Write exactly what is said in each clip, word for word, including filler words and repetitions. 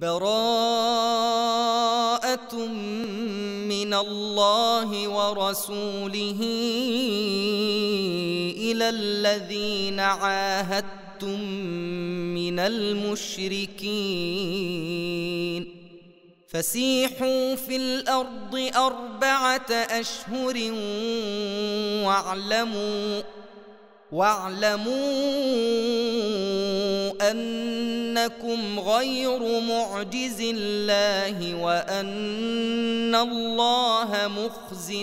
براءة من الله ورسوله إلى الذين عاهدتم من المشركين فسيحوا في الأرض أربعة أشهر واعلموا واعلموا أنكم غير معجز الله وأن الله مخزي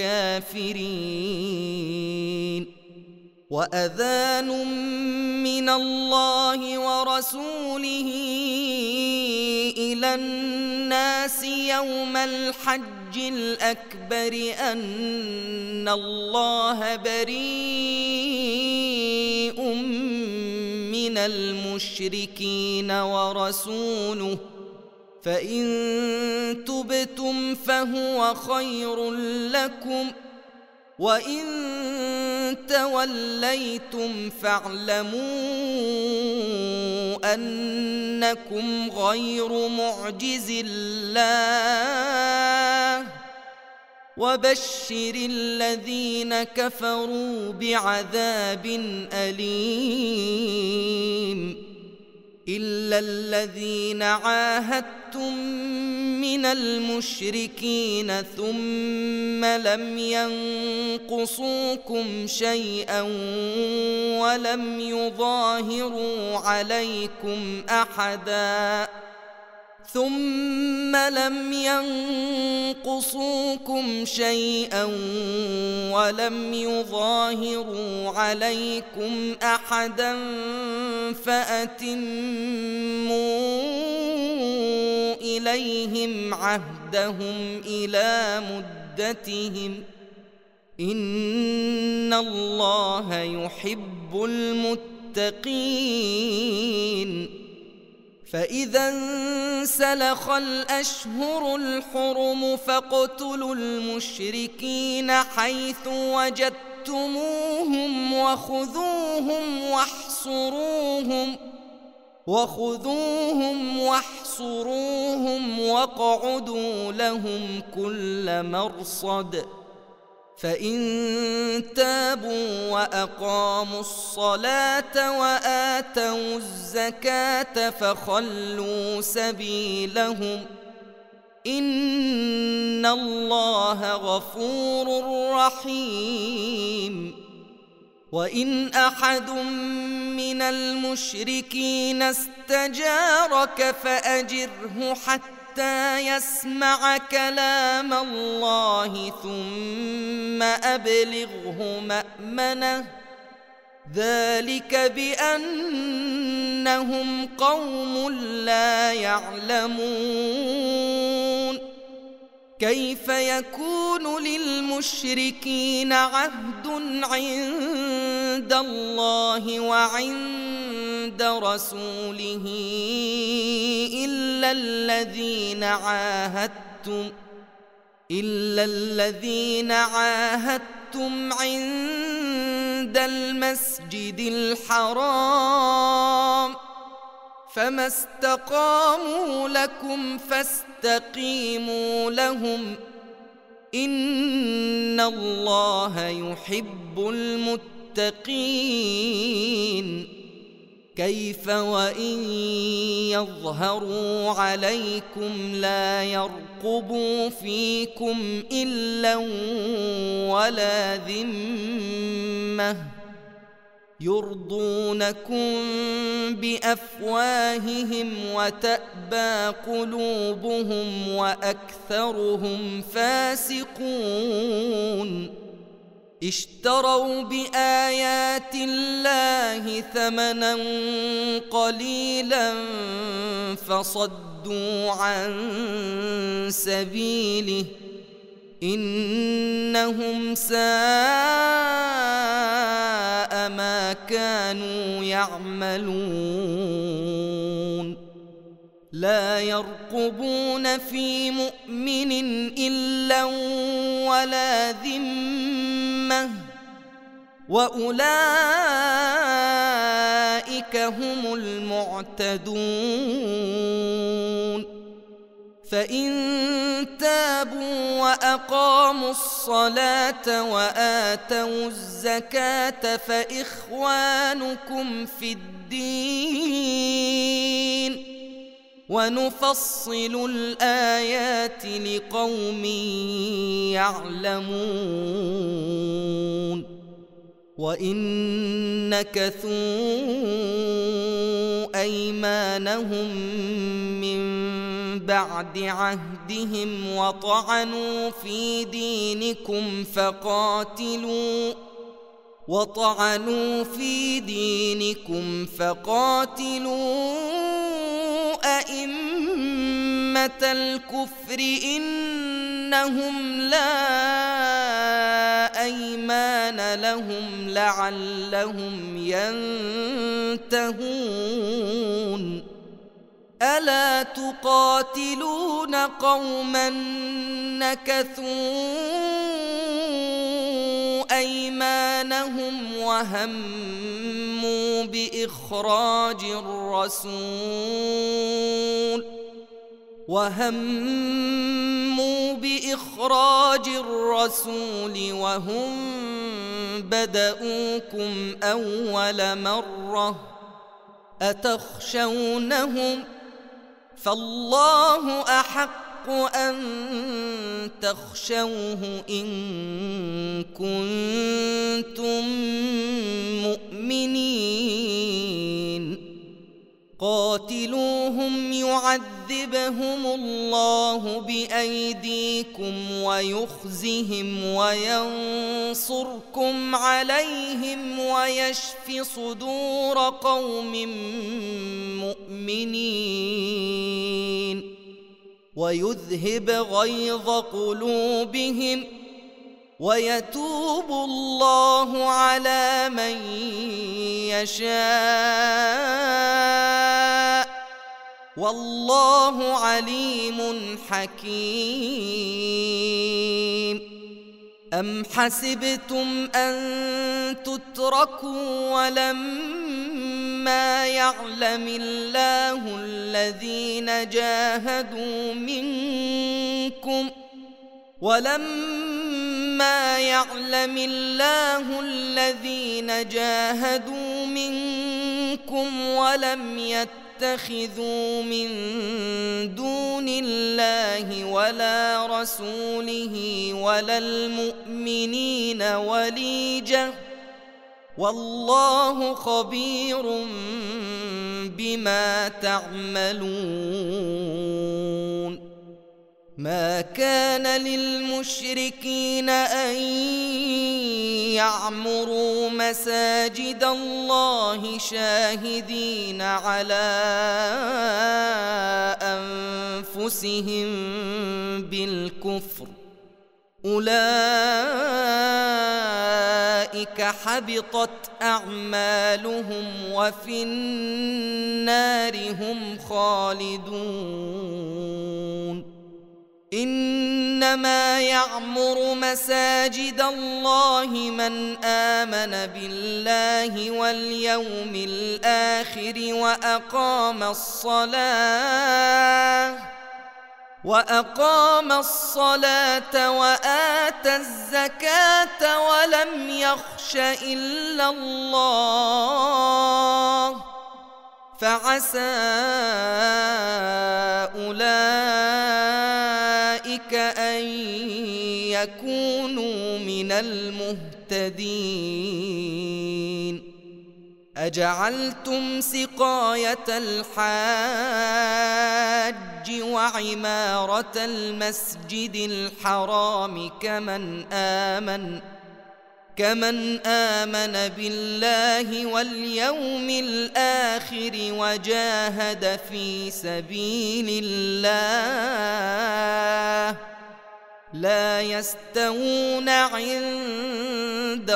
الكافرين وأذان من الله ورسوله إلى الناس يوم الحج الأكبر أن الله بريء من المشركين ورسوله فإن تبتم فهو خير لكم وإن توليتم فاعلموا أنكم غير معجز الله وبشر الذين كفروا بعذاب أليم إلا الذين عاهدتم من المشركين ثم لم ينقصوكم شيئا ولم يظاهروا عليكم أحدا ثم لم ينقصوكم شيئا ولم يظاهروا عليكم أحدا فأتموا إليهم عهدهم إلى مدتهم إن الله يحب المتقين فإذا انسلخ الأشهر الحرم فاقتلوا المشركين حيث وجدتموهم وخذوهم واحصروهم وخذوهم واحصروهم واقعدوا لهم كل مرصد فإن تابوا وأقاموا الصلاة وآتوا الزكاة فخلوا سبيلهم إن الله غفور رحيم وإن أحد من المشركين استجارك فأجره حتى يسمع كلام الله ثم أبلغه مأمنه ذلك بأنهم قوم لا يعلمون كيف يكون للمشركين عهد عند الله وعند رسوله إلا الذين عاهدتم إلا الذين عاهدتم عند المسجد الحرام فما استقاموا لكم فاستقيموا لهم إن الله يحب المتقين كيف وإن يظهروا عليكم لا يرقبوا فيكم إلا ولا ذمة يرضونكم بأفواههم وتأبى قلوبهم وأكثرهم فاسقون اشتروا بآيات الله ثمنا قليلا فصدوا عن سبيله إنهم ساء ما كانوا يعملون لا يرقبون في مؤمن إلا ولا ذمة وأولئك هم المعتدون فإن تابوا وأقاموا الصلاة وآتوا الزكاة فإخوانكم في الدين ونفصل الآيات لقوم يعلمون وإن نكثوا أيمانهم من بعد عهدهم وطعنوا في دينكم فقاتلوا وطعنوا في دينكم فقاتلوا أئمة الكفر إنهم لا أيمان لهم لعلهم ينتهون ألا تقاتلون قوما نكثوا أيمانهم وهموا بإخراج الرسول وهموا بإخراج الرسول وهم بدؤوكم أول مرة أتخشونهم فالله أحق أن تخشوه إن كنتم مؤمنين قاتلوهم يعذبهم الله بأيديكم ويخزهم وينصركم عليهم ويشف صدور قوم مؤمنين ويذهب غيظ قلوبهم ويتوب الله على من يشاء والله عليم حكيم أم حسبتم أن تتركوا ولما يعلم الله الذين جاهدوا منكم ولما يعلم الله الذين جاهدوا منكم ولم يتخذوا من دون الله ولا رسوله ولا المؤمنين وليجة والله خبير بما تعملون ما كان للمشركين أن يعمروا مساجد الله شاهدين على أنفسهم بالكفر أولئك حبطت أعمالهم وفي النار هم خالدون إنما يعمر مساجد الله من آمن بالله واليوم الآخر وأقام الصلاة وأقام الصلاة وآتى الزكاة ولم يخش إلا الله فعسى أولئك أن يكونوا من المهتدين أجعلتم سقاية الحاج وعمارة المسجد الحرام كمن آمن كمن آمن بالله واليوم الآخر وجاهد في سبيل الله لا يستوون عند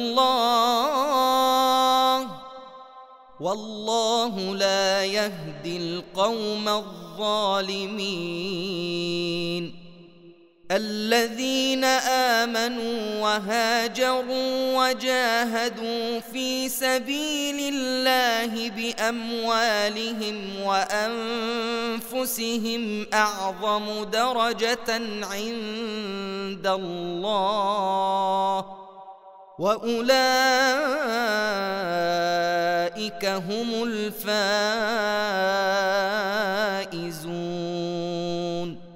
الله والله لا يهدي القوم الظالمين الذين آمنوا وهاجروا وجاهدوا في سبيل الله بأموالهم وأنفسهم أعظم درجة عند الله وأولئك هم الفائزون.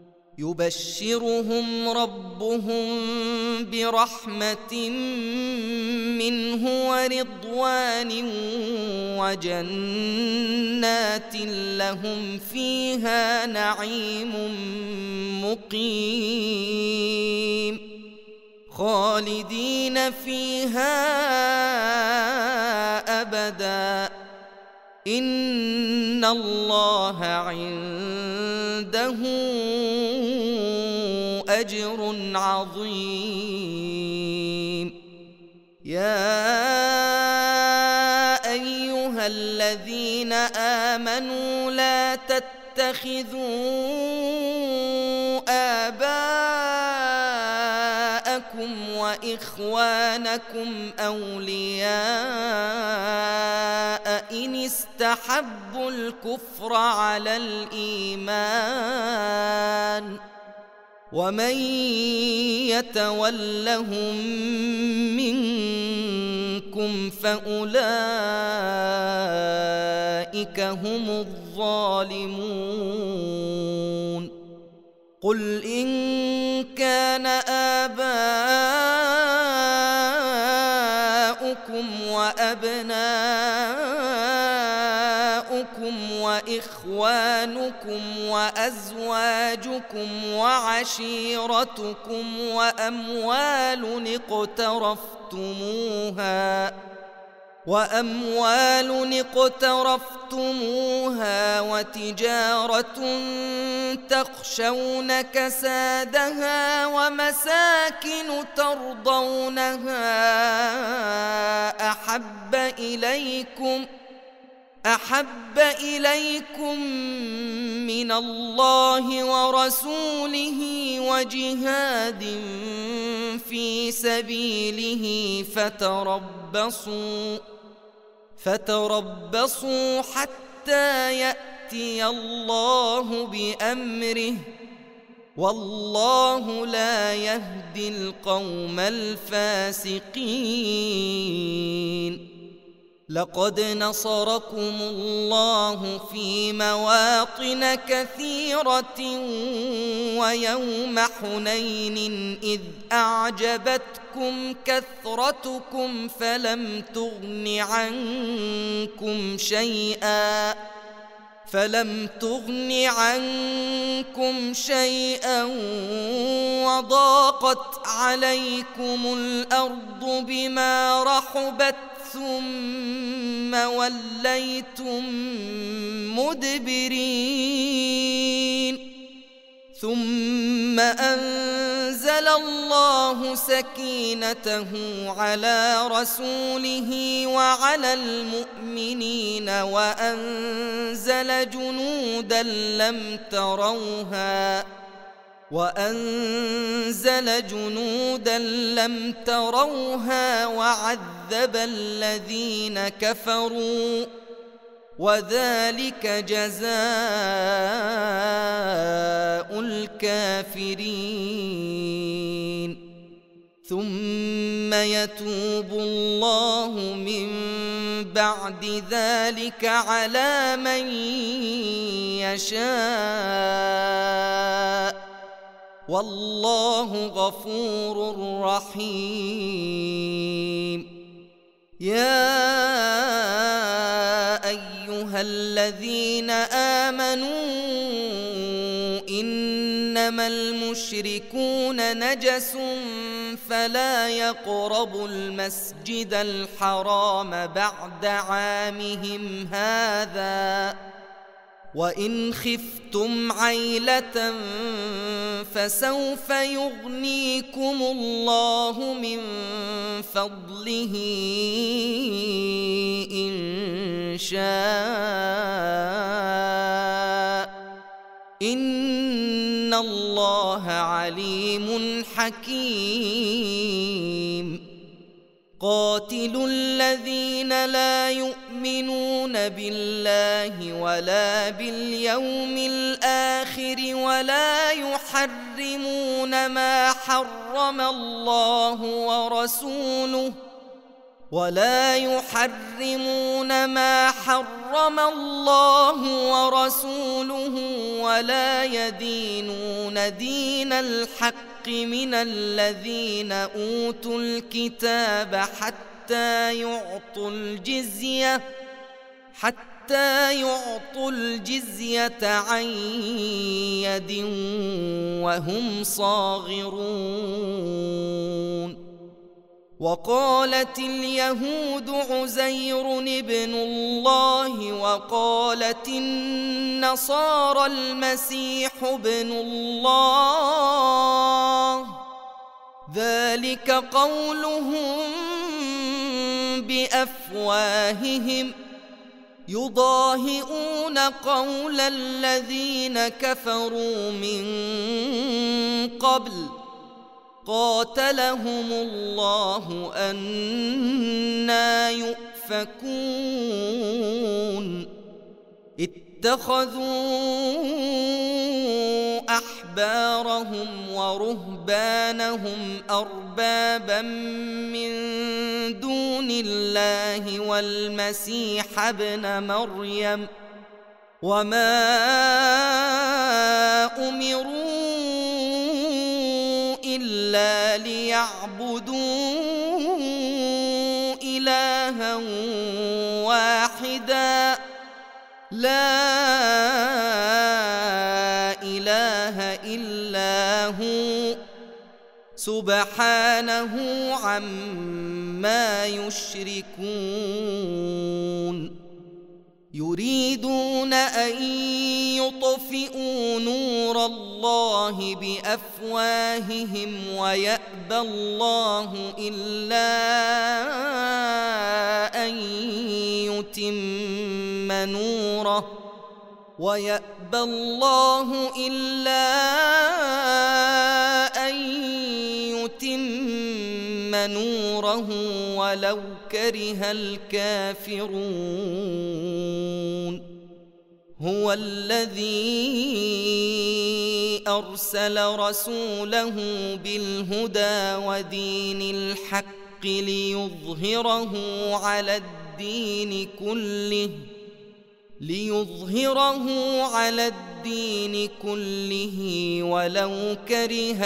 يبشرهم ربهم برحمة منه ورضوان وجنات لهم فيها نعيم مقيم خالدين فيها أبدا إن الله عنده أجر عظيم. يا أيها الذين آمنوا لا تتخذوا آباءكم وإخوانكم أولياء إن استحبوا الكفر على الإيمان ومن يتولهم منكم فأولئك هم الظالمون. قل إن كان آباؤكم وأبناؤكم وإخوانكم وأزواجكم وعشيرتكم وأموال اقترفتموها وأموال اقترفتموها وتجارة تخشون كسادها ومساكن ترضونها أحب إليكم أحب إليكم من الله ورسوله وجهاد في سبيله فتربصوا فتربصوا حتى يأتي الله بأمره والله لا يهدي القوم الفاسقين. لقد نصركم الله في مواطن كثيرة ويوم حنين إذ أعجبتكم كثرتكم فلم تغن عنكم شيئا فلم تغن عنكم شيئا وضاقت عليكم الأرض بما رحبت ثم وليتم مدبرين. ثم أنزل الله سكينته على رسوله وعلى المؤمنين وأنزل جنودا لم تروها وأنزل جنودا لم تروها وعذب الذين كفروا وذلك جزاء الكافرين. ثم يتوب الله من بعد ذلك على من يشاء والله غفور رحيم. يا أيها الذين آمنوا إنما المشركون نجس فلا يقربوا المسجد الحرام بعد عامهم هذا وإن خفتم عيلة فسوف يغنيكم الله من فضله إن شاء إن إن الله عليم حكيم قاتلوا الذين لا يؤمنون بالله ولا باليوم الآخر ولا يحرمون ما حرم الله ورسوله ولا يحرمون ما حرم الله ورسوله ولا يدينون دين الحق من الذين أوتوا الكتاب حتى يعطوا الجزية حتى يعطوا الجزية عن يد وهم صاغرون وقالت اليهود عزير ابن الله وقالت النصارى المسيح ابن الله ذلك قولهم بأفواههم يضاهئون قول الذين كفروا من قبل قاتلهم الله أنى يؤفكون اتخذوا أحبارهم ورهبانهم أربابا من دون الله والمسيح ابن مريم وما أمروا إلا ليعبدوا إلها واحدا لا إله إلا هو سبحانه عما يشركون يريدون أن يطفئوا نور الله بأفواههم ويأبى الله إلا أن يتم نوره ويأبى الله إلا أن يتم نوره ولو كره الكافرون هو الذي أرسل رسوله بالهدى ودين الحق ليظهره على الدين كله ليظهره على الدين كله ولو كره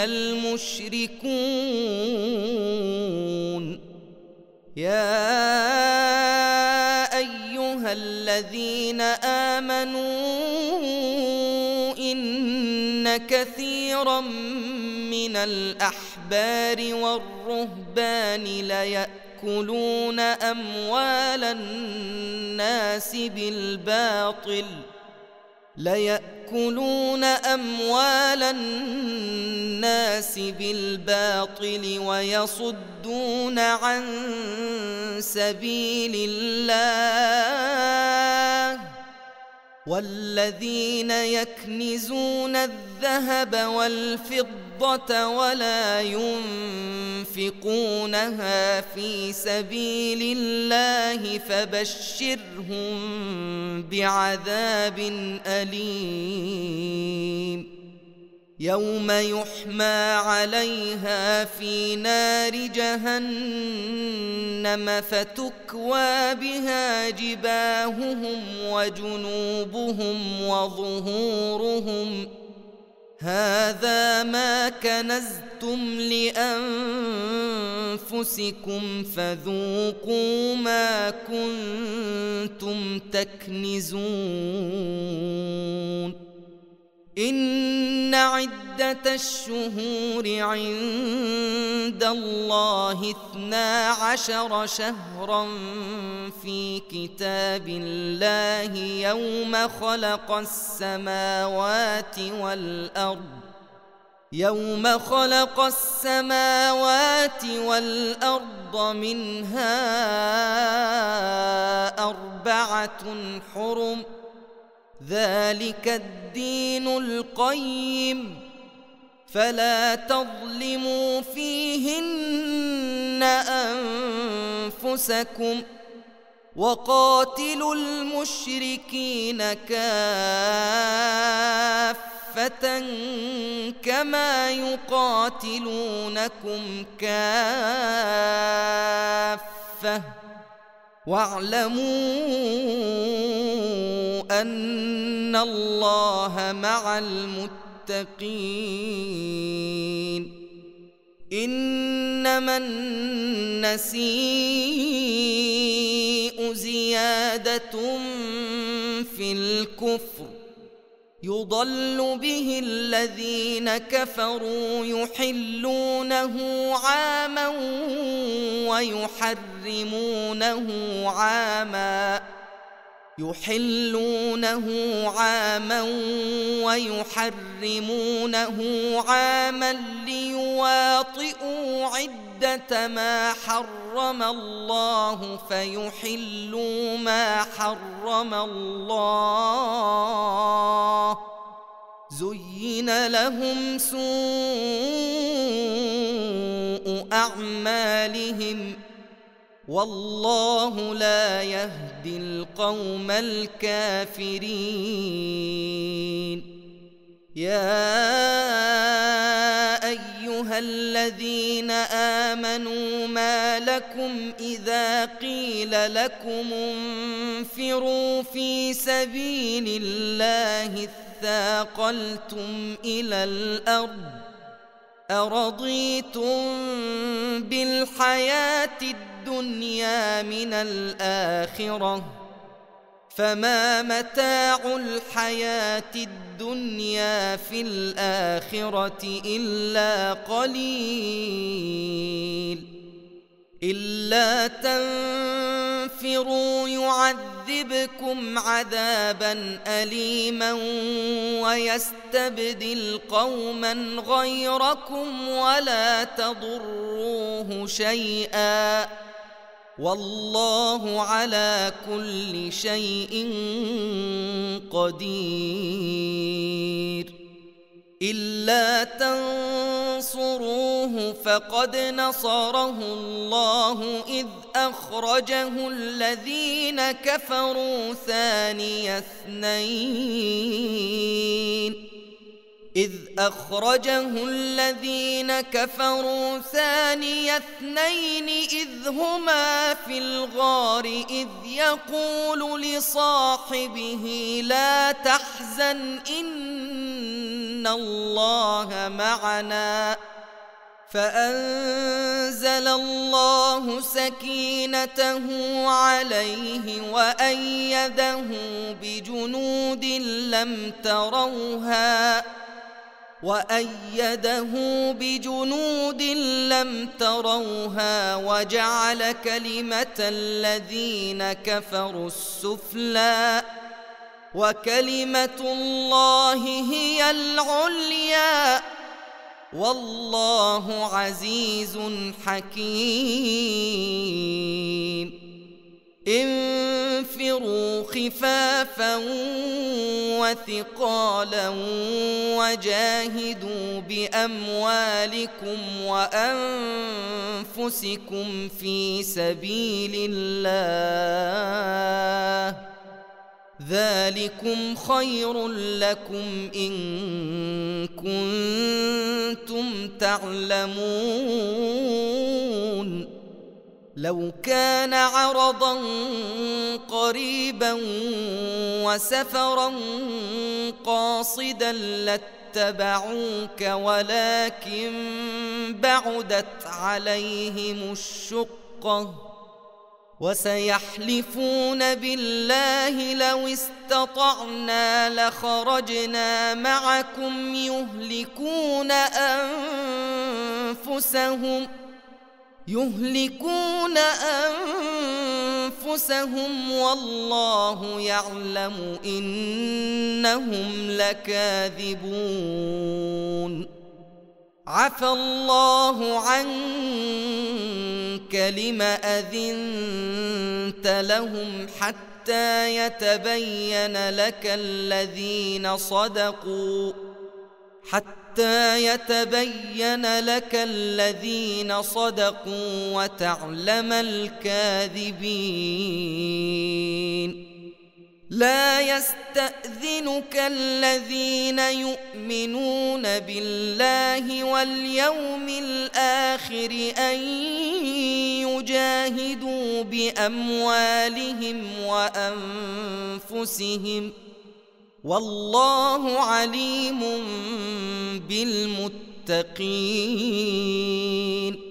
المشركون يا أيها الذين آمنوا إن كثيرا من الأحبار والرهبان ليأكلون أموال الناس بالباطل ليأكلون أموال الناس بالباطل ويصدون عن سبيل الله والذين يكنزون الذهب والفضة ولا ينفقونها في سبيل الله فبشرهم بعذاب أليم يوم يحمى عليها في نار جهنم فتكوى بها جباههم وجنوبهم وظهورهم هذا ما كنزتم لأنفسكم فذوقوا ما كنتم تكنزون إن عدة الشهور عند الله اثنا عشر شهرا في كتاب الله يوم خلق السماوات والأرض يوم خلق السماوات والأرض منها أربعة حرم ذلك الدين القيم فلا تظلموا فيهن أنفسكم وقاتلوا المشركين كافة كما يقاتلونكم كافة واعلموا أن الله مع المتقين. إنما النسيء زيادة في الكفر يضل به الذين كفروا يحلونه عاما ويحرمونه عاما يحلونه عاما ويحرمونه عاما ليواطئوا عدة ما حرم الله فيحلوا ما حرم الله. زين لهم سوء أعمالهم والله لا يهدي القوم الكافرين. يا أيها الذين آمنوا ما لكم إذا قيل لكم انفروا في سبيل الله اثاقلتم إلى الأرض أرضيتم بالحياة الدنيا من الآخرة فما متاع الحياة الدنيا في الآخرة إلا قليل. إلا تنفروا يعذبكم عذابا أليما ويستبدل قوما غيركم ولا تضروه شيئا والله على كل شيء قدير. إلا تنصروه فقد نصره الله إذ أخرجه الذين كفروا ثاني اثنين إذ أخرجه الذين كفروا ثاني اثنين إذ هما في الغار إذ يقول لصاحبه لا تحزن إن الله معنا فأنزل الله سكينته عليه وأيده بجنود لم تروها وأيده بجنود لم تروها وجعل كلمة الذين كفروا السفلى وكلمة الله هي العليا والله عزيز حكيم. انفروا خفافا وثقالا وجاهدوا بأموالكم وأنفسكم في سبيل الله ذلكم خير لكم إن كنتم تعلمون. لو كان عرضا قريبا وسفرا قاصدا لاتبعوك ولكن بعدت عليهم الشقة وسيحلفون بالله لو استطعنا لخرجنا معكم يهلكون أنفسهم يهلكون أنفسهم والله يعلم إنهم لكاذبون. عفى الله عنك لم أذنت لهم حتى يتبين لك الذين صدقوا حتى يتبين لك الذين صدقوا وتعلم الكاذبين. لا يستأذنك الذين يؤمنون بالله واليوم الآخر أن يجاهدوا بأموالهم وأنفسهم، والله عليم بالمتقين.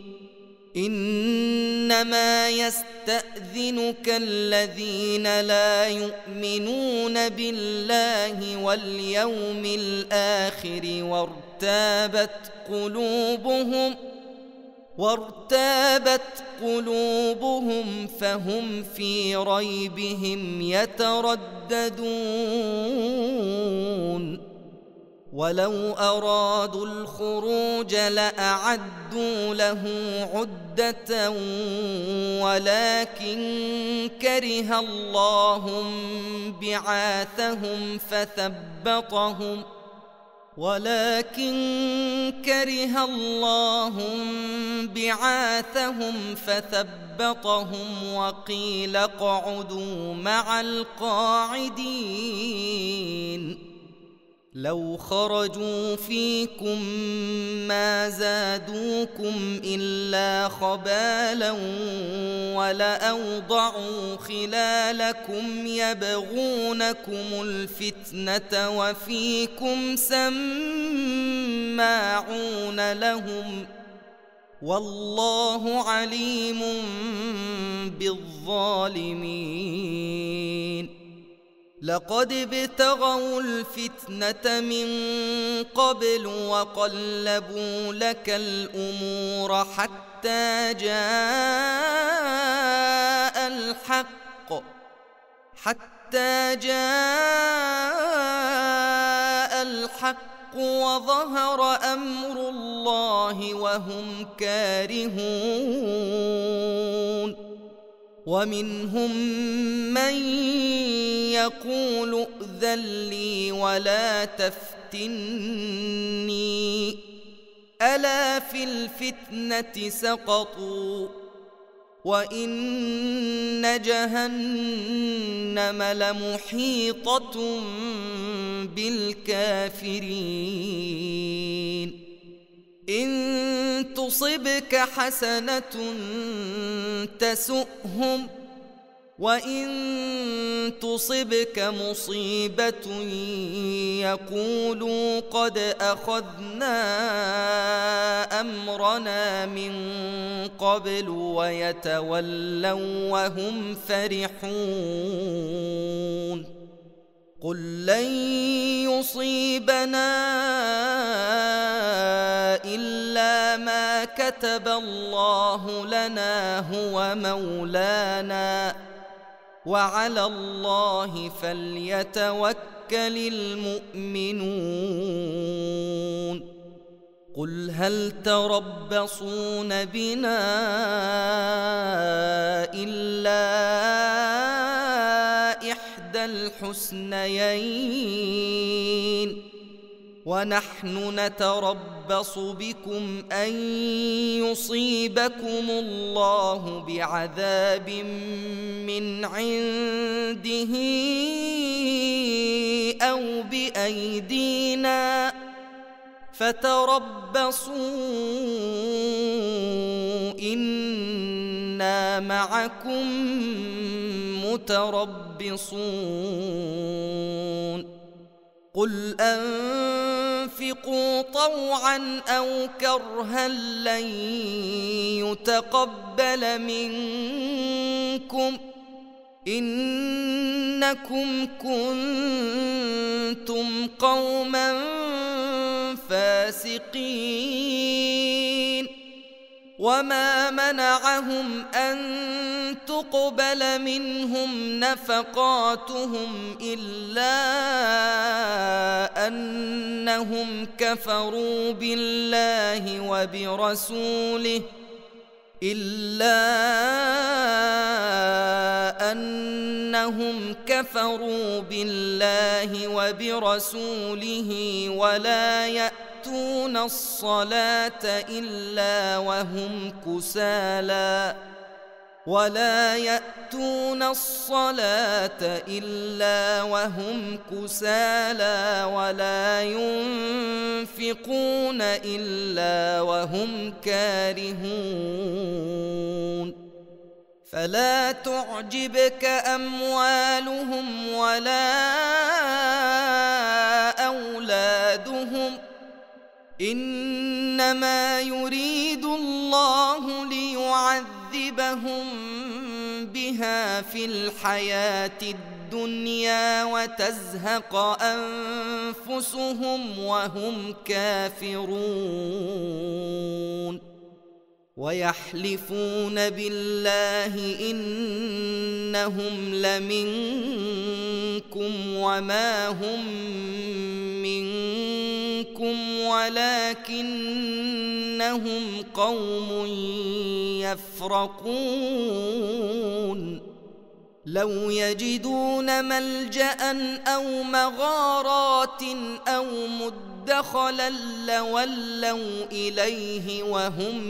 إنما يستأذنك الذين لا يؤمنون بالله واليوم الآخر وارتابت قلوبهم وارتابت قلوبهم فهم في ريبهم يترددون. ولو أرادوا الخروج لأعدوا له عدة ولكن كره الله بعاثهم فثبطهم ولكن كره الله بعاثهم فثبطهم وقيل اقعدوا مع القاعدين. لو خرجوا فيكم ما زادوكم إلا خبالا ولأوضعوا خلالكم يبغونكم الفتنة وفيكم سماعون لهم، والله عليم بالظالمين. لقد ابتغوا الفتنة من قبل وقلبوا لك الأمور حتى جاء الحق حتى جاء الحق وظهر أمر الله وهم كارهون. ومنهم من يقول ائذن لي ولا تفتني، ألا في الفتنة سقطوا وإن جهنم لمحيطة بالكافرين. إن تصبك حسنة تسؤهم وإن تصبك مصيبة يقولوا قد أخذنا أمرنا من قبل ويتولوا وهم فرحون. قل لن يصيبنا إلا ما كتب الله لنا هو مولانا وعلى الله فليتوكل المؤمنون. قل هل تربصون بنا إلا إحدى الحسنيين ونحن نتربص بكم أن يصيبكم الله بعذاب من عنده أو بأيدينا فتربصوا إنا معكم متربصون. قل أنفقوا طوعا أو كرها لن يتقبل منكم إنكم كنتم قوما فاسقين. وما منعهم أن تقبل منهم نفقاتهم إلا أنهم كفروا بالله وبرسوله إلا أنهم كفروا بالله وبرسوله ولا يأتون الصلاة إلا وهم كسالى ولا يأتون الصلاة إلا وهم كسالى ولا ينفقون إلا وهم كارهون فلا تعجبك أموالهم ولا أولادهم إنما يريد الله ليعذبهم بها في الحياة الدنيا وتزهق أنفسهم وهم كافرون ويحلفون بالله إنهم لمنكم وما هم منكم ولكنهم قوم يفرقون لو يجدون ملجأ أو مغارات أو مدخلا لولوا إليه وهم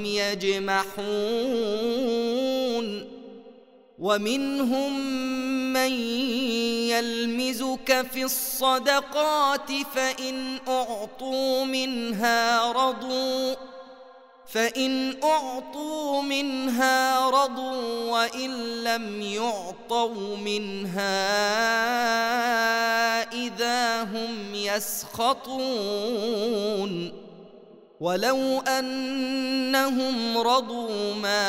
يجمحون ومنهم من يلمزك في الصدقات فإن أعطوا منها رضوا فإن أعطوا منها رضوا وإن لم يعطوا منها إذا هم يسخطون ولو أنهم رضوا ما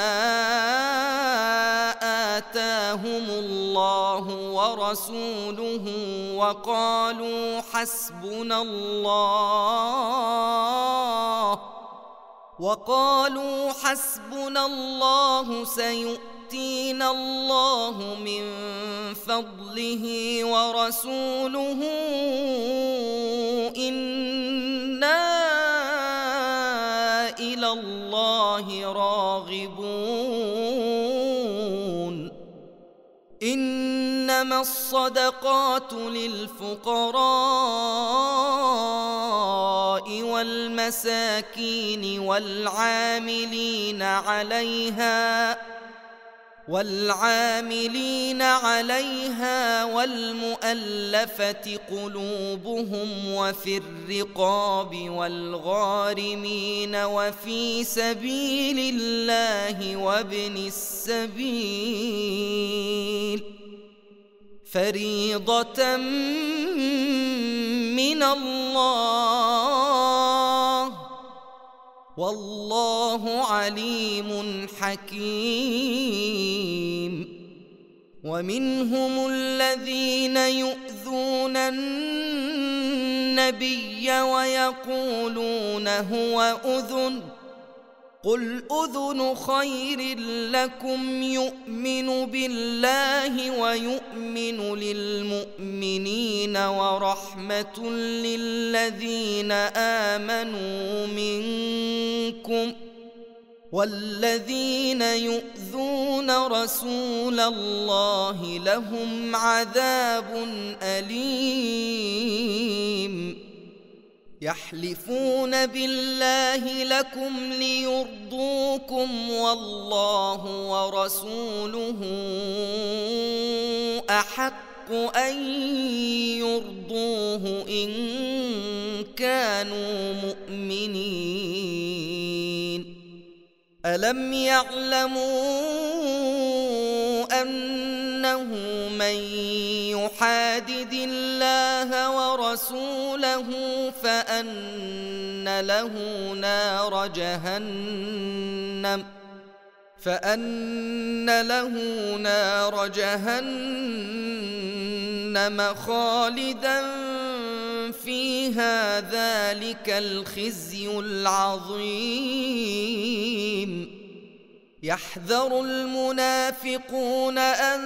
آتاهم الله ورسوله وقالوا حسبنا الله وقالوا حسبنا الله سيؤتينا الله من فضله ورسوله إنا إلى الله راغبون إنما الصدقات للفقراء والمساكين والعاملين عليها والعاملين عليها والمؤلفة قلوبهم وفي الرقاب والغارمين وفي سبيل الله وابن السبيل فريضة من الله والله عليم حكيم ومنهم الذين يؤذون النبي ويقولون هو أذن قل أذن خير لكم يؤمن بالله ويؤمن للمؤمنين ورحمة للذين آمنوا منكم والذين يؤذون رسول الله لهم عذاب أليم يحلفون بالله لكم ليرضوكم والله ورسوله أحق أن يرضوه إن كانوا مؤمنين ألم يعلموا أنه من يحادد الله ورسوله فأن له نار جهنم فأن له نار جهنم خالدا فيها ذلك الخزي العظيم يحذر المنافقون أن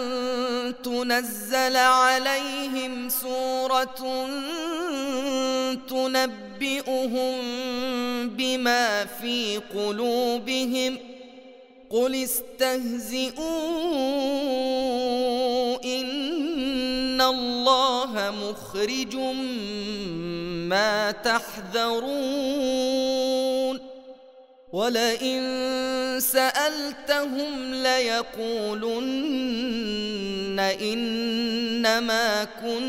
تنزل عليهم سورة تنبئهم بما في قلوبهم قل استهزئوا إن الله مخرج ما تحذرون ولئن سألتهم ليقولن إنما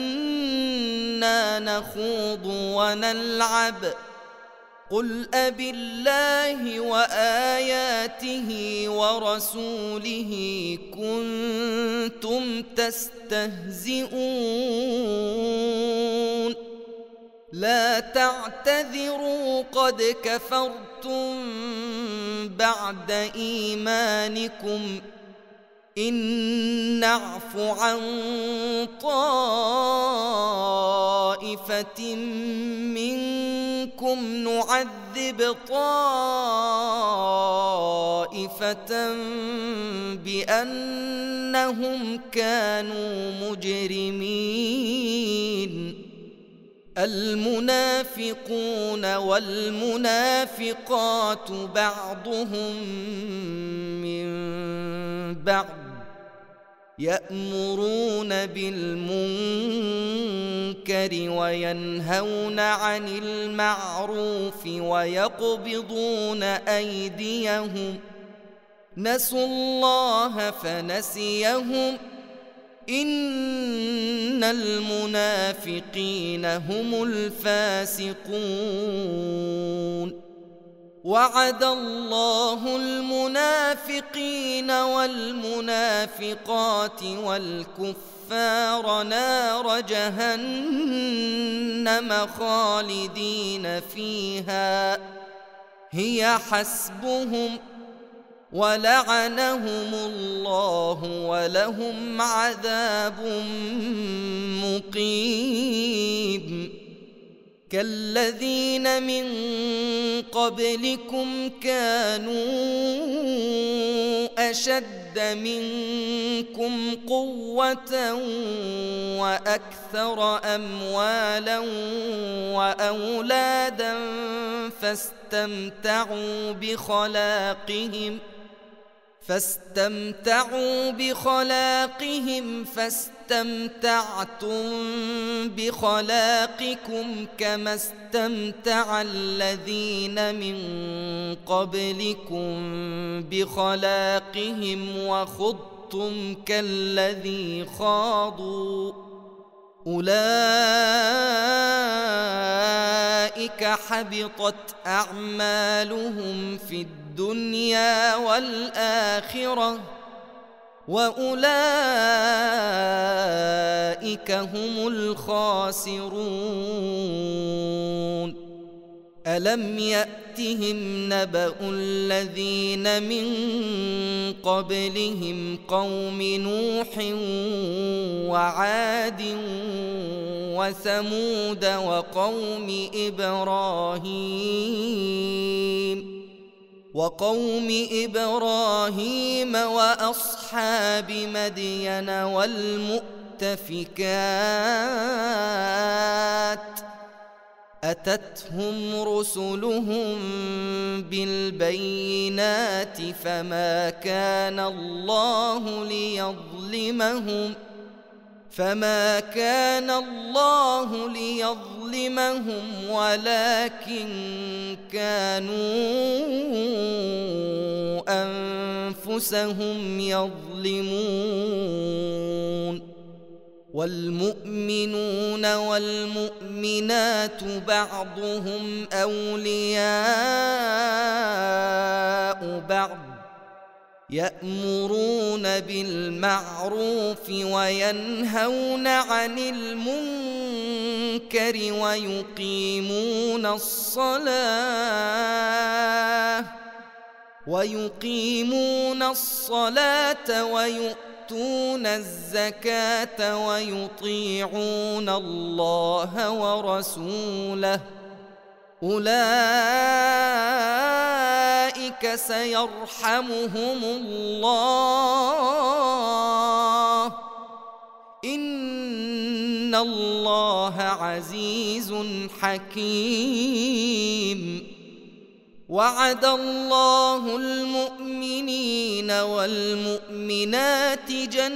كنا نخوض ونلعب قل أبالله وآياته ورسوله كنتم تستهزئون لا تعتذروا قد كفرتم بعد إيمانكم إن نعف عن طائفة منكم نعذب طائفة بأنهم كانوا مجرمين المنافقون والمنافقات بعضهم من بعض يأمرون بالمنكر وينهون عن المعروف ويقبضون أيديهم نسوا الله فنسيهم إن المنافقين هم الفاسقون وعد الله المنافقين والمنافقات والكفار نار جهنم خالدين فيها هي حسبهم ولعنهم الله ولهم عذاب مقيم كالذين من قبلكم كانوا أشد منكم قوة وأكثر أموالا وأولادا فاستمتعوا بخلاقهم فاستمتعوا بخلاقهم فاستمتعتم بخلاقكم كما استمتع الذين من قبلكم بخلاقهم وخضتم كالذي خاضوا أولئك حبطت أعمالهم في الدنيا والآخرة وأولئك هم الخاسرون ألم يأتهم نبأ الذين من قبلهم قوم نوح وعاد وثمود وقوم إبراهيم وقوم إبراهيم وأصحاب مدين والمؤتفكات أتتهم رسلهم بالبينات فما كان الله ليظلمهم فما كان الله ليظلمهم ولكن كانوا أنفسهم يظلمون والمؤمنون والمؤمنات بعضهم أولياء بعض يأمرون بالمعروف وينهون عن المنكر ويقيمون الصلاة ويقيمون الصلاة ويؤتون الزكاة ويطيعون الله ورسوله أولئك سيرحمهم الله إن الله عزيز حكيم وعد الله المؤمنين والمؤمنات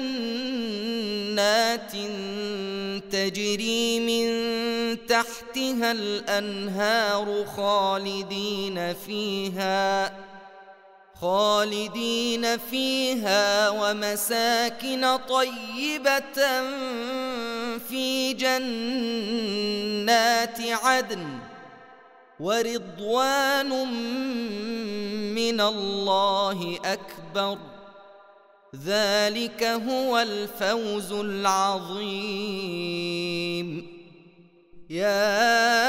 جنات تجري من تحتها الأنهار خالدين فيها خالدين فيها ومساكن طيبة في جنات عدن ورضوان من الله أكبر ذلك هو الفوز العظيم. يا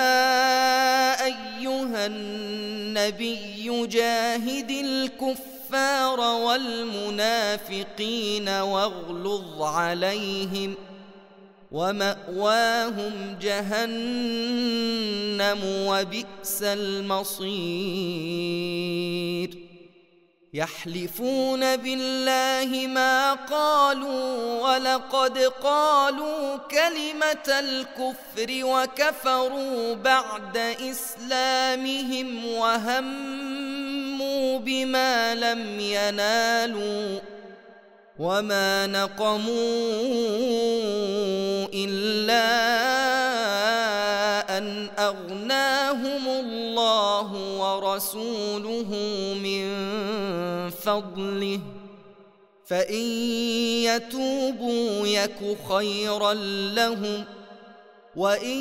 أيها النبي جاهد الكفار والمنافقين واغلظ عليهم ومأواهم جهنم وبئس المصير. يحلفون بالله ما قالوا ولقد قالوا كلمة الكفر وكفروا بعد إسلامهم وهموا بما لم ينالوا وما نقموا إلا أن أغناهم الله ورسوله من فضله فإن يتوبوا يك خيرا لهم وإن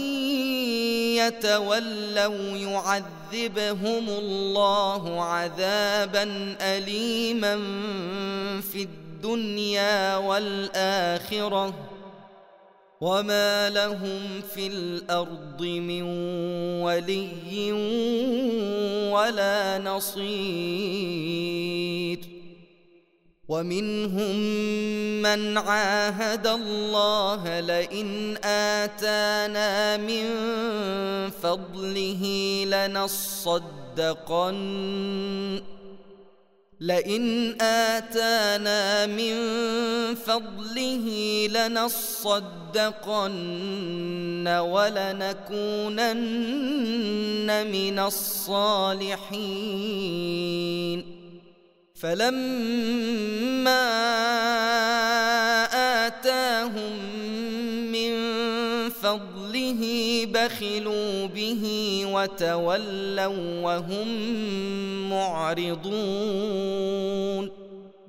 يتولوا يعذبهم الله عذابا أليما في الدنيا والآخرة وما لهم في الأرض من ولي ولا نصير. ومنهم من عاهد الله لئن آتانا من فضله لنصدقن لئن آتانا من فضله لنصدقن ولنكونن من الصالحين. فلما آتاهم من فضله بخلوا به وتولوا وهم معرضون.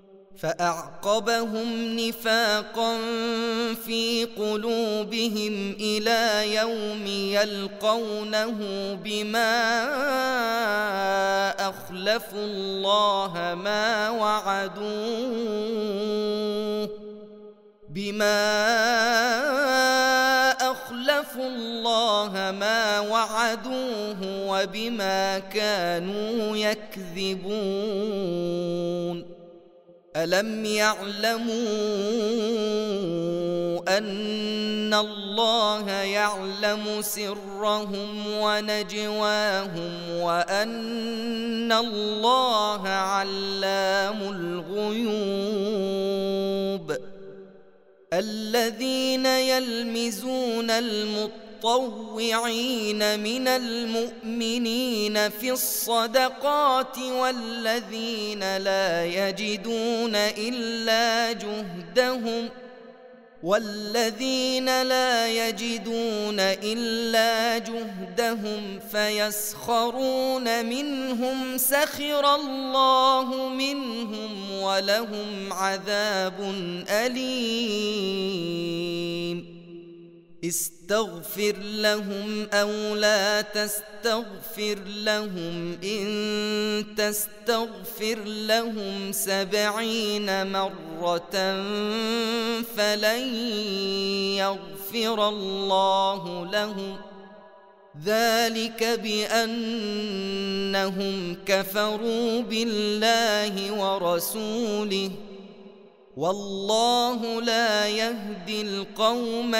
فأعقبهم نفاقا في قلوبهم إلى يوم يلقونه بما أخلفوا الله ما وعدوه بما أخلفوا الله ما وعدوه وبما كانوا يكذبون. ألم يعلموا أن الله يعلم سرهم ونجواهم وأن الله علام الغيوب. الذين يلمزون المطوعين من المؤمنين في الصدقات والذين لا يجدون إلا جهدهم والذين لا يجدون إلا جهدهم فيسخرون منهم سخر الله منهم ولهم عذاب أليم. استغفر لهم أو لا تستغفر لهم إن تستغفر لهم سبعين مرة فلن يغفر الله لهم ذلك بأنهم كفروا بالله ورسوله والله لا يهدي القوم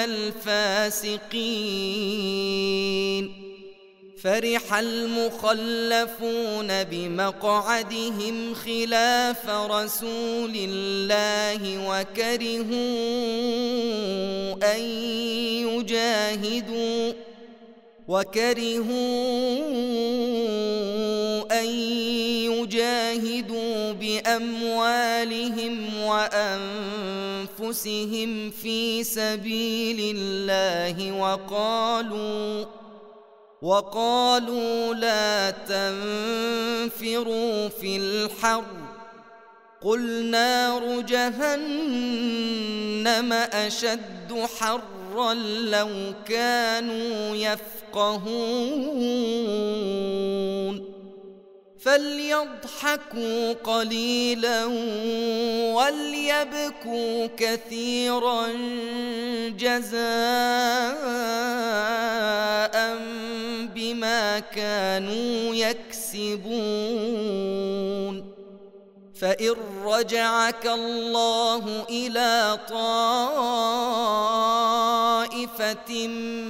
الفاسقين. فرح المخلفون بمقعدهم خلاف رسول الله وكرهوا أن يجاهدوا وكرهوا أن بأموالهم وأنفسهم في سبيل الله وقالوا وقالوا لا تنفروا في الحر قل نار جهنم أشد حرا لو كانوا يفقهون فليضحكوا قليلا وليبكوا كثيرا جزاء بما كانوا يكسبون فإن رجعك الله إلى طائفة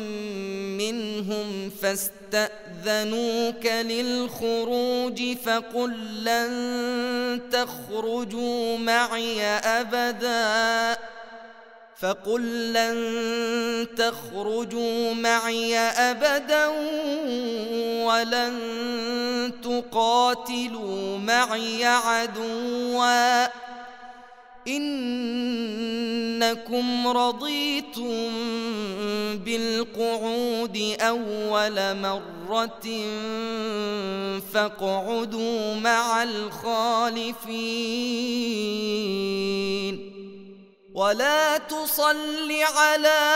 منهم فاستأذنوك للخروج فقل لن تخرجوا معي أبدا فقل لن تخرجوا معي أبدا ولن تقاتلوا معي عدوا إنكم رضيتم بالقعود أول مرة فاقعدوا مع الخالفين ولا تصل على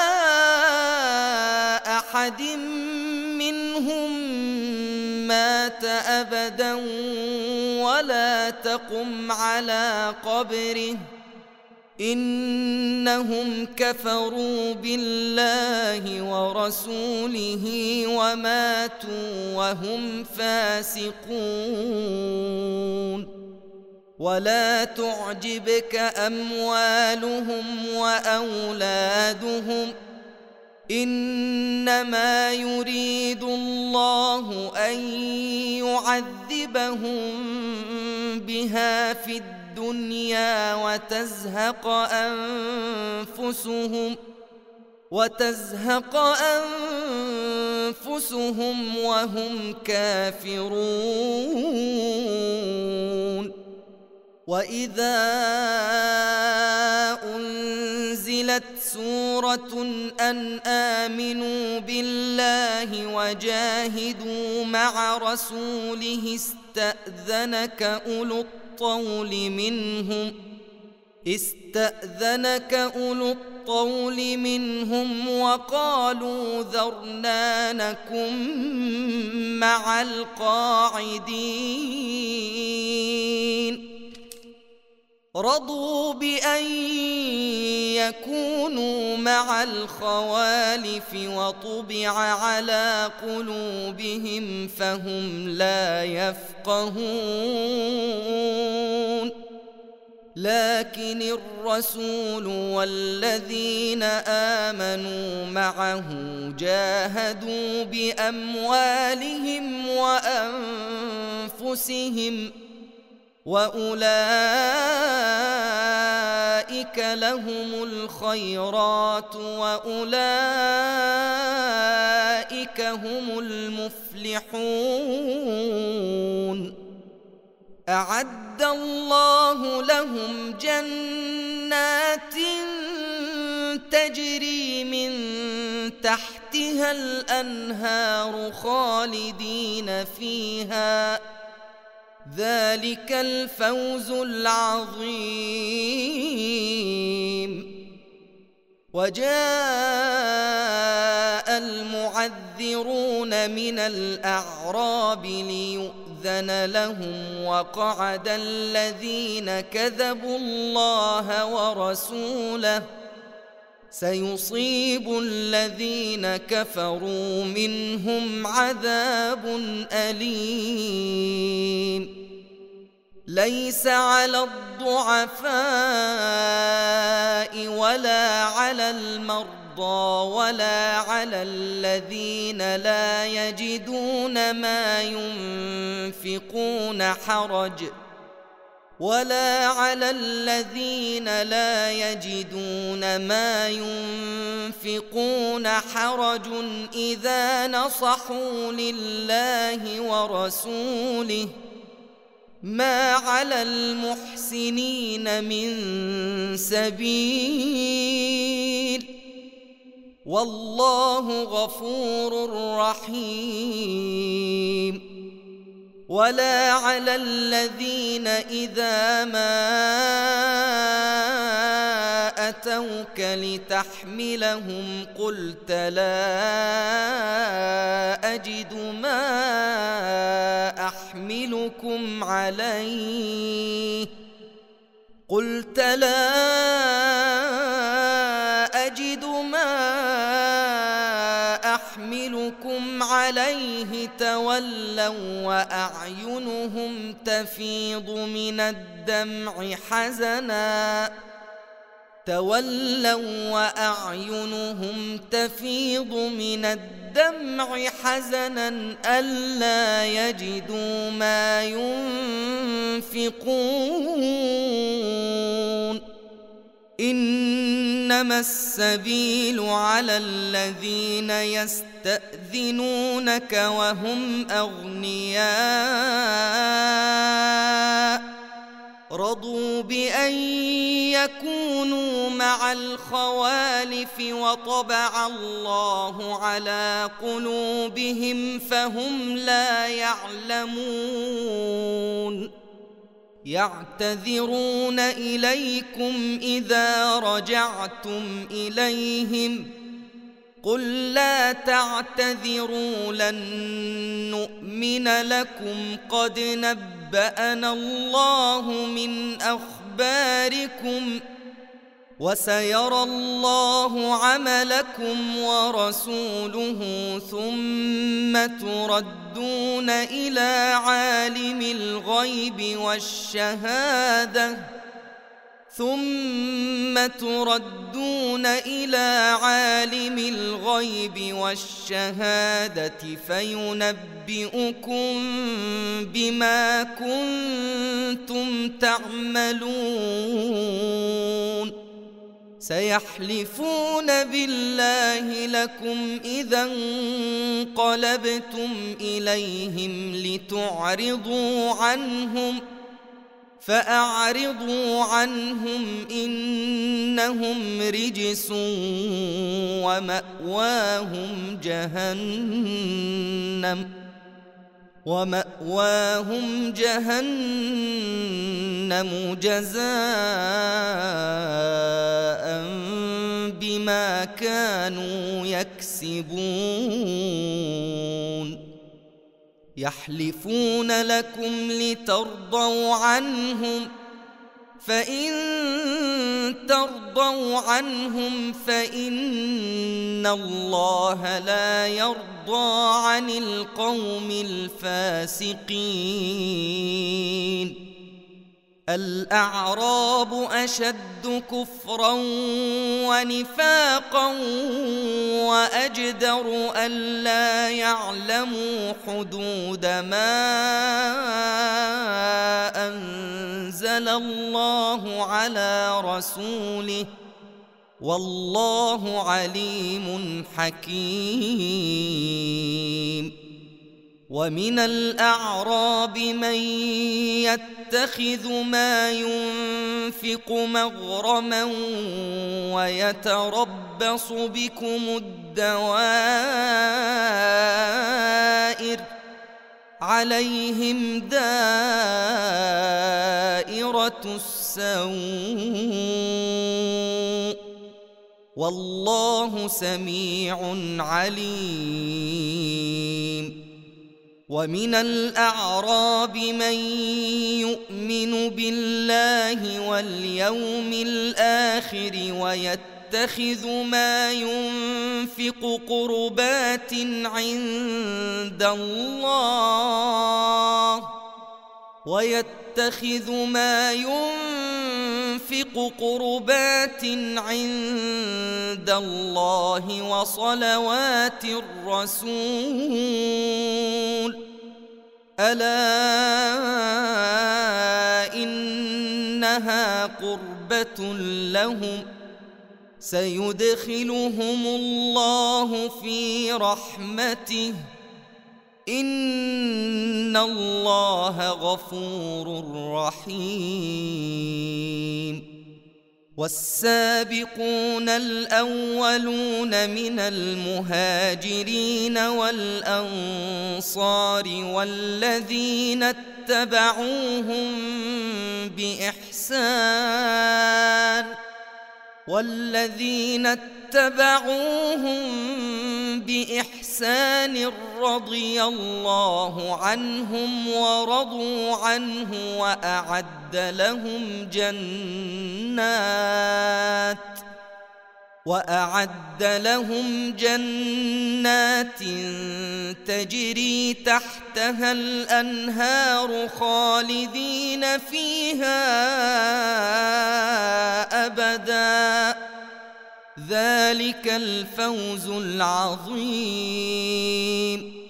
أحد منهم مات أبدا ولا تقم على قبره إنهم كفروا بالله ورسوله وماتوا وهم فاسقون ولا تعجبك أموالهم وأولادهم إنما يريد الله أن يعذبهم بها في الدنيا وتزهق أنفسهم وتزهق أنفسهم وهم كافرون وإذا أنزلت سورة أن آمنوا بالله وجاهدوا مع رسوله استأذنك أولو الطول منهم استأذنك أولو الطول منهم وقالوا ذرنا نكن مع القاعدين رضوا بأن يكونوا مع الخوالف وطبع على قلوبهم فهم لا يفقهون لكن الرسول والذين آمنوا معه جاهدوا بأموالهم وأنفسهم وأولئك لهم الخيرات وأولئك هم المفلحون أعد الله لهم جنات تجري من تحتها الأنهار خالدين فيها ذلك الفوز العظيم وجاء المعذرون من الأعراب ليؤذن لهم وقعد الذين كذبوا الله ورسوله سيصيب الذين كفروا منهم عذاب أليم ليس على الضعفاء ولا على المرضى ولا على الذين لا يجدون ما ينفقون حرج ولا على الذين لا يجدون ما ينفقون حرج إذا نصحوا لله ورسوله ما على المحسنين من سبيل والله غفور رحيم. ولا على الذين إذا ما أتوك لتحملهم قلت لا أجد ما أحملكم عليه قلت لا أجد ما أحملكم عليه تولوا وأعينهم تفيض من الدمع حزنا تولوا وأعينهم تفيض من الدمع حزنا ألا يجدوا ما ينفقون. إنما السبيل على الذين يستأذنونك وهم أغنياء رضوا بأن يكونوا مع الخوالف وطبع الله على قلوبهم فهم لا يعلمون. يعتذرون إليكم إذا رجعتم إليهم قل لا تعتذروا لن نؤمن لكم قد نبأنا الله من أخباركم وسيرى الله عملكم ورسوله ثم تردون إلى عالم الغيب والشهادة ثم تردون إلى عالم الغيب والشهادة فينبئكم بما كنتم تعملون. سيحلفون بالله لكم إذا انقلبتم إليهم لتعرضوا عنهم فأعرضوا عنهم إنهم رجس ومأواهم جهنم ومأواهم جهنم جزاء بما كانوا يكسبون. يحلفون لكم لترضوا عنهم فإن ترضوا عنهم فإن الله لا يرضى عن القوم الفاسقين. الأعراب أشد كفرا ونفاقا وأجدر ألا يعلموا حدود ما أنزل الله على رسوله والله عليم حكيم. ومن الأعراب من يتخذ ما ينفق مغرما ويتربص بكم الدوائر عليهم دائرة السوء والله سميع عليم. ومن الأعراب من يؤمن بالله واليوم الآخر ويتخذ ما ينفق قربات عند الله ويتخذ ما ينفق قربات عند الله وصلوات الرسول ألا إنها قربة لهم سيدخلهم الله في رحمته إن إن الله غفور رحيم. والسابقون الأولون من المهاجرين والأنصار والذين اتبعوهم بإحسان والذين اتبعوهم بإحسان رضي الله عنهم ورضوا عنه وأعد لهم جنات وأعد لهم جنات تجري تحتها الأنهار خالدين فيها أبدا، ذلك الفوز العظيم.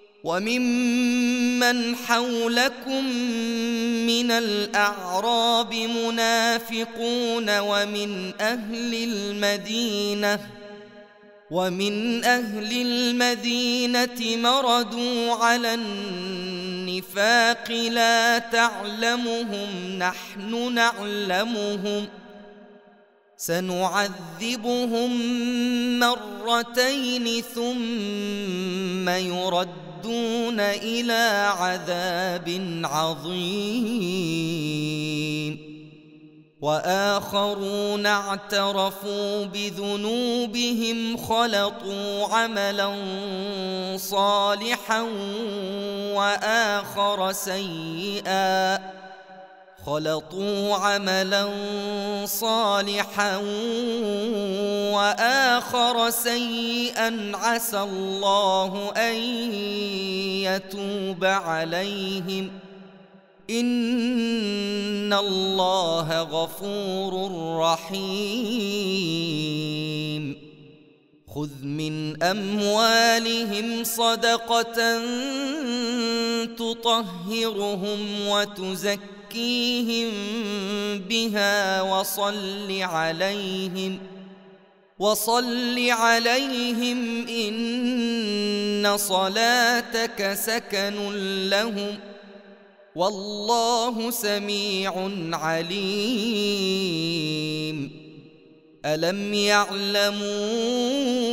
وممن حولكم من الأعراب منافقون ومن أهل المدينة ومن أهل المدينة مردوا على النفاق لا تعلمهم نحن نعلمهم سنعذبهم مرتين ثم يردون إلى عذاب عظيم. وآخرون اعترفوا بذنوبهم خلطوا عملا صالحا وآخر سيئا خلطوا عملا صالحا وآخر سيئا عسى الله أن يتوب عليهم إن الله غفور رحيم. خذ من أموالهم صدقة تطهرهم وتزكيهم بها وصل عليهم وصل عليهم إن صلاتك سكن لهم والله سميع عليم. ألم يعلموا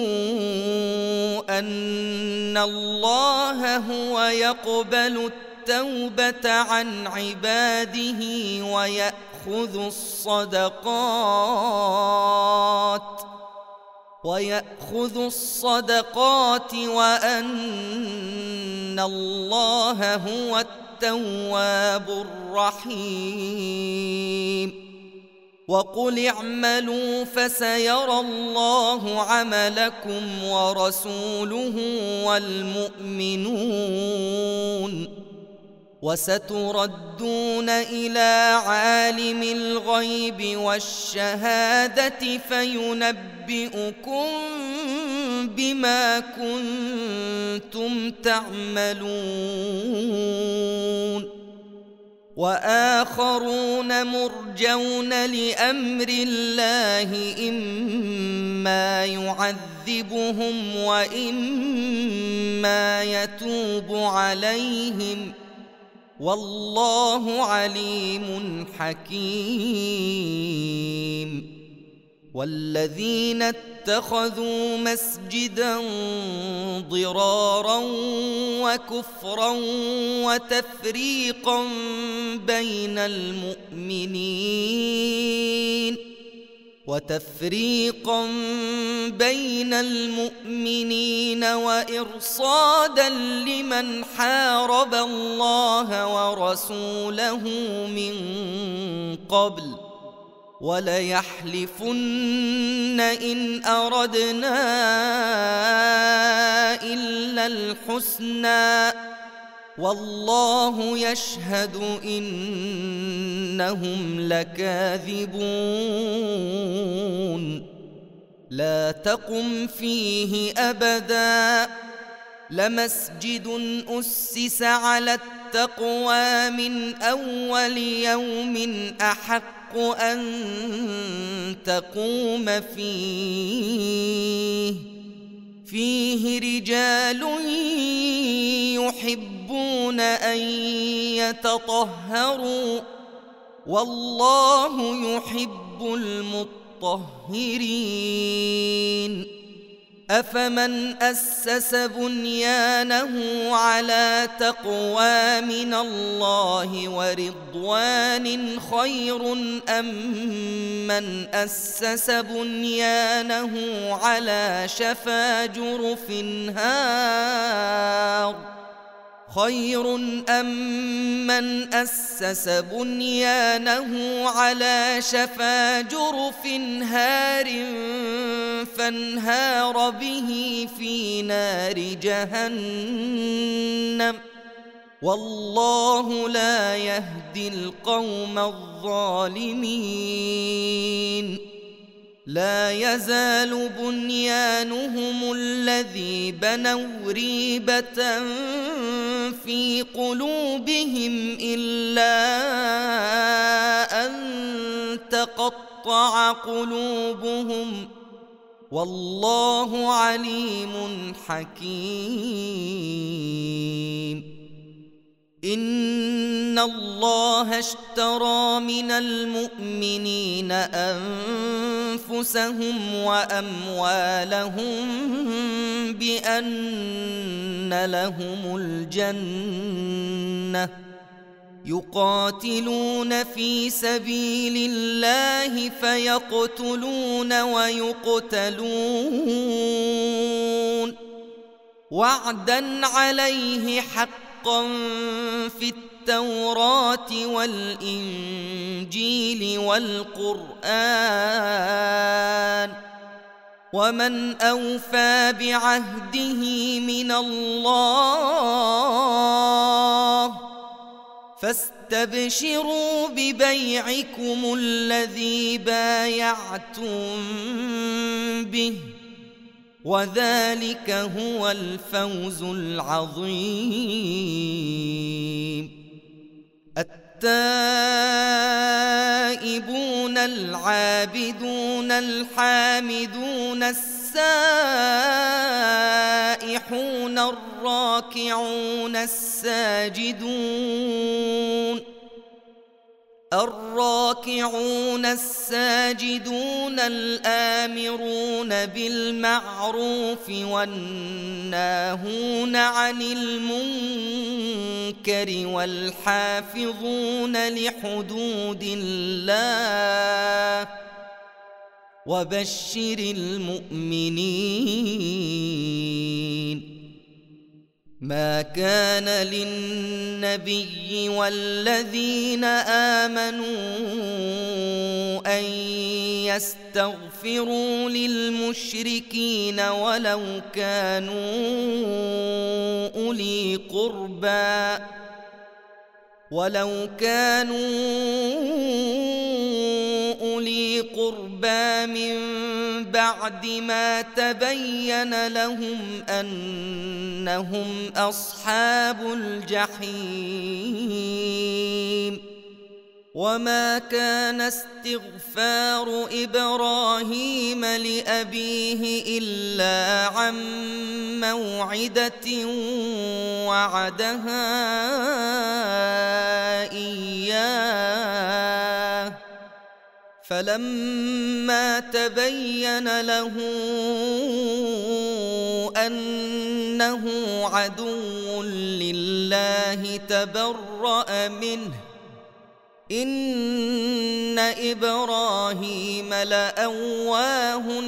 أن الله هو يقبل التوبة عن عباده ويأخذ الصدقات ويأخذ الصدقات وأن الله هو التواب الرحيم. وقل اعملوا فسيرى الله عملكم ورسوله والمؤمنون وستردون إلى عالم الغيب والشهادة فينبئكم بما كنتم تعملون. وآخرون مرجون لأمر الله إما يعذبهم وإما يتوب عليهم والله عليم حكيم. والذين اتخذوا مسجدا ضرارا وكفرا وتفريقا بين المؤمنين وتفريقا بين المؤمنين وإرصادا لمن حارب الله ورسوله من قبل وليحلفن إن أردنا إلا الحسنى والله يشهد إنهم لكاذبون. لا تقم فيه أبدا لمسجد أسس على التقوى من أول يوم أحق أن تقوم فيه فيه رجال يحبون يحبون أن يتطهروا والله يحب المطهرين. أفمن أسس بنيانه على تقوى من الله ورضوان خير أم من أسس بنيانه على شفا جرف هار خير أم من أسس بنيانه على شفا جرف هار فانهار به في نار جهنم والله لا يهدي القوم الظالمين. لا يزال بنيانهم الذي بنوا ريبة في قلوبهم إلا أن تقطع قلوبهم والله عليم حكيم. إن الله اشترى من المؤمنين أنفسهم وأموالهم بأن لهم الجنة يقاتلون في سبيل الله فيقتلون ويقتلون وعدا عليه حقا في التوراة والإنجيل والقرآن ومن أوفى بعهده من الله فاستبشروا ببيعكم الذي بايعتم به وذلك هو الفوز العظيم. التائبون العابدون الحامدون السائحون الراكعون الساجدون الراكعون الساجدون الآمرون بالمعروف والناهون عن المنكر والحافظون لحدود الله وبشر المؤمنين. ما كان للنبي والذين آمنوا أن يستغفروا للمشركين ولو كانوا أولي قربى ولو كانوا أولي قربى من بعد ما تبين لهم أنهم أصحاب الجحيم. وما كان استغفار إبراهيم لأبيه إلا عن موعدة وعدها إياه فلما تبين له أنه عدو لله تبرأ منه إن إبراهيم لأواه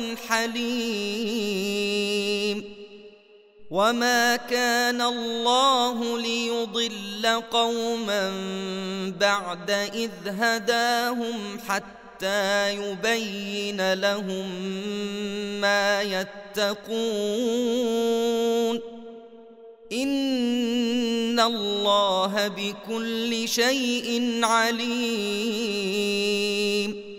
حليم. وما كان الله ليضل قوما بعد إذ هداهم حتى يبين لهم ما يتقون إن الله بكل شيء عليم.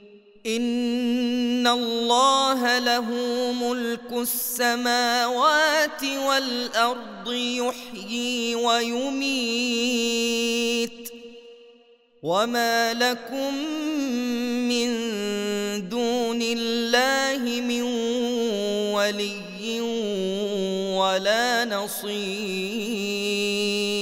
إن الله له ملك السماوات والأرض يحيي ويميت وما لكم من دون الله من ولي ولا نصير.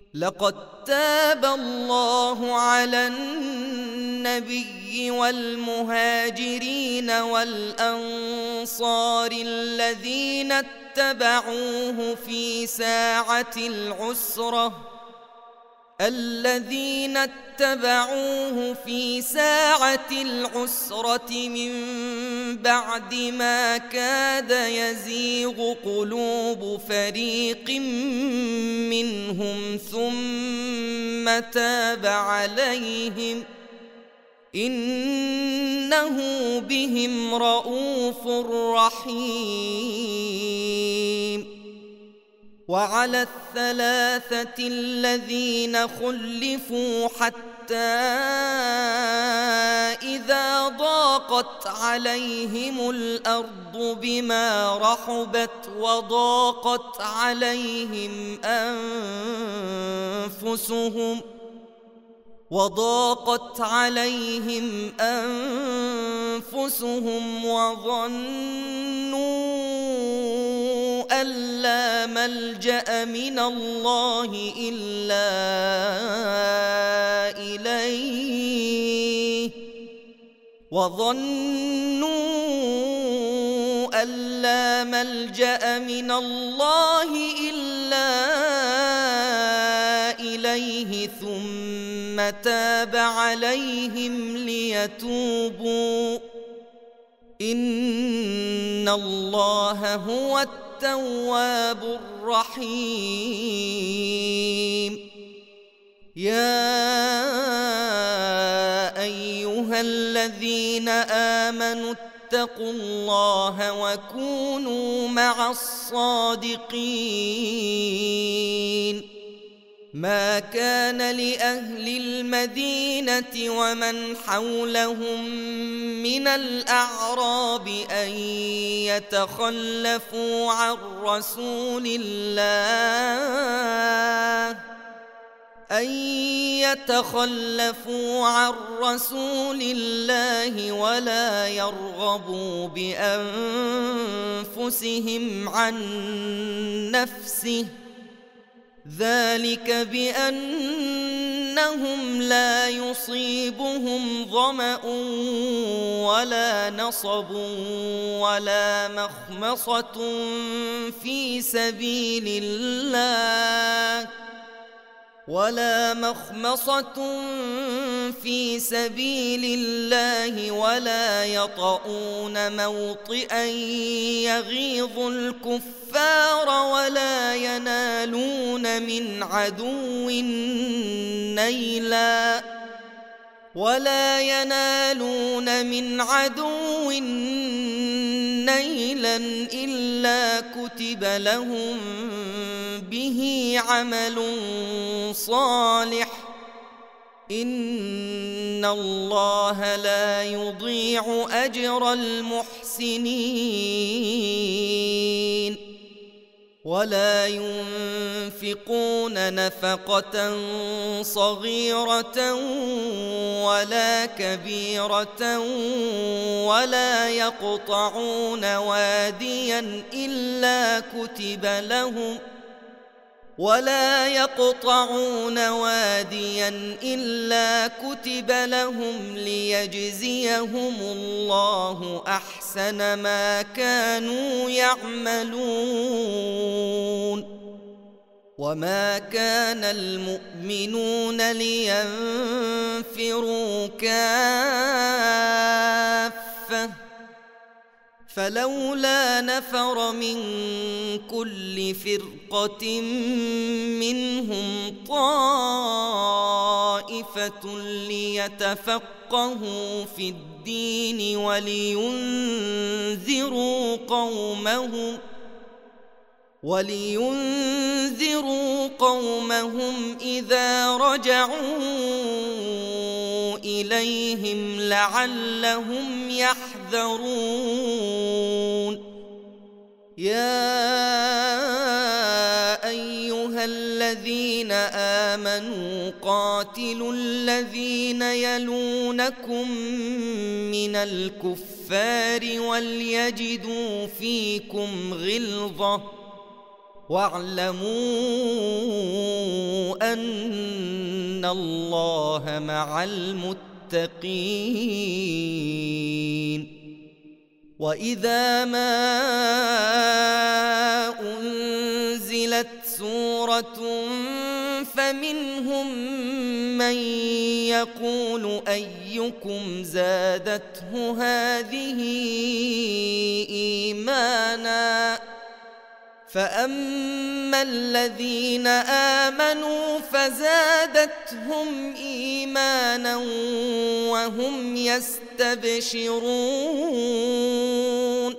لقد تاب الله على النبي والمهاجرين والأنصار الذين اتبعوه في ساعة العسرة الذين اتبعوه في ساعة العسرة من بعد ما كاد يزيغ قلوب فريق منهم ثم تاب عليهم إنه بهم رءوف رحيم. وعلى الثلاثة الذين خلفوا حتى إذا ضاقت عليهم الأرض بما رحبت وضاقت عليهم أنفسهم وضاقت عليهم أنفسهم وظنوا أن لا ملجأ من الله إلا إليه وظنوا أن لا ملجأ من الله إلا إليه ثم تاب عليهم ليتوبوا إن الله هو التواب الرحيم. يا أيها الذين آمنوا اتقوا الله وكونوا مع الصادقين. ما كان لأهل المدينة ومن حولهم من الأعراب أن يتخلفوا عن رسول الله أن يتخلفوا عن رسول الله ولا يرغبوا بأنفسهم عن نفسه ذلك بأنهم لا يصيبهم ظمأ ولا نصب ولا مخمصة في سبيل الله ولا مخمصة في سبيل الله ولا يطؤون موطئا يغيظ الكفار ولا ينالون من عدو نيلا ولا ينالون من عدو نيلا إلا كتب لهم به عمل صالح إن الله لا يضيع أجر المحسنين. ولا ينفقون نفقة صغيرة ولا كبيرة ولا يقطعون واديا إلا كتب لهم ولا يقطعون واديا إلا كتب لهم ليجزيهم الله أحسن ما كانوا يعملون. وما كان المؤمنون لينفروا كافة فلولا نفر من كل فرقة منهم طائفة ليتفقهوا في الدين ولينذروا قومهم ولينذروا قومهم إذا رجعوا إليهم لعلهم يحذرون. يا أيها الذين آمنوا قاتلوا الذين يلونكم من الكفار وليجدوا فيكم غلظة واعلموا أن الله مع المتقين. وإذا ما أنزلت سورة فمنهم من يقول أيكم زادته هذه إيمانا فأما الذين آمنوا فزادتهم إيمانا وهم يستبشرون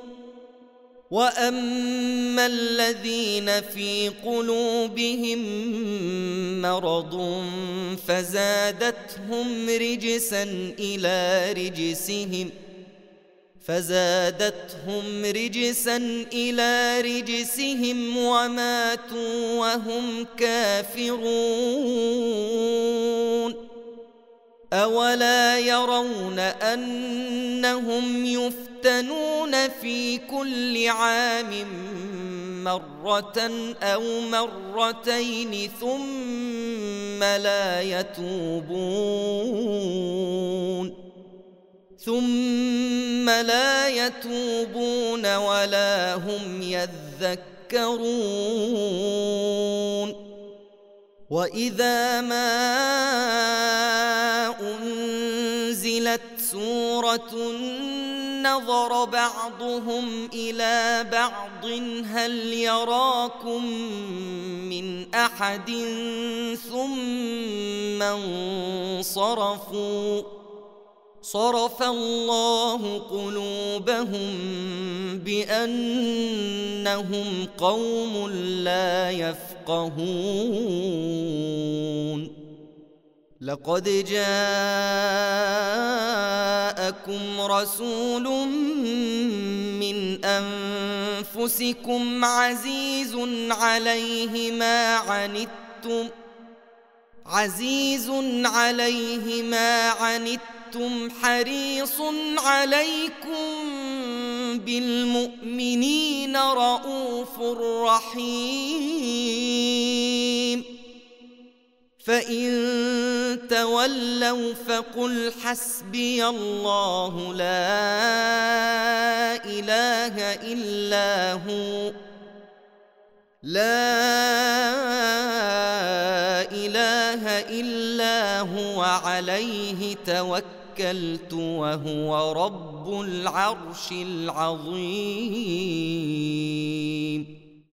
وأما الذين في قلوبهم مرض فزادتهم رجسا إلى رجسهم فزادتهم رجسا إلى رجسهم وماتوا وهم كافرون. أولا يرون أنهم يفتنون في كل عام مرة أو مرتين ثم لا يتوبون ثم لا يتوبون ولا هم يذكرون. وإذا ما أنزلت سورة نظر بعضهم إلى بعض هل يراكم من أحد ثم انصرفوا صرف الله قلوبهم بأنهم قوم لا يفقهون. لقد جاءكم رسول من أنفسكم عزيز عليه ما عنتم عزيز عليه ما عنتم حريص عليكم بالمؤمنين رؤوف رحيم. فإن تولوا فقل حسبي الله لا إله إلا هو لا إله إلا هو عليه توكلت وهو رب العرش العظيم.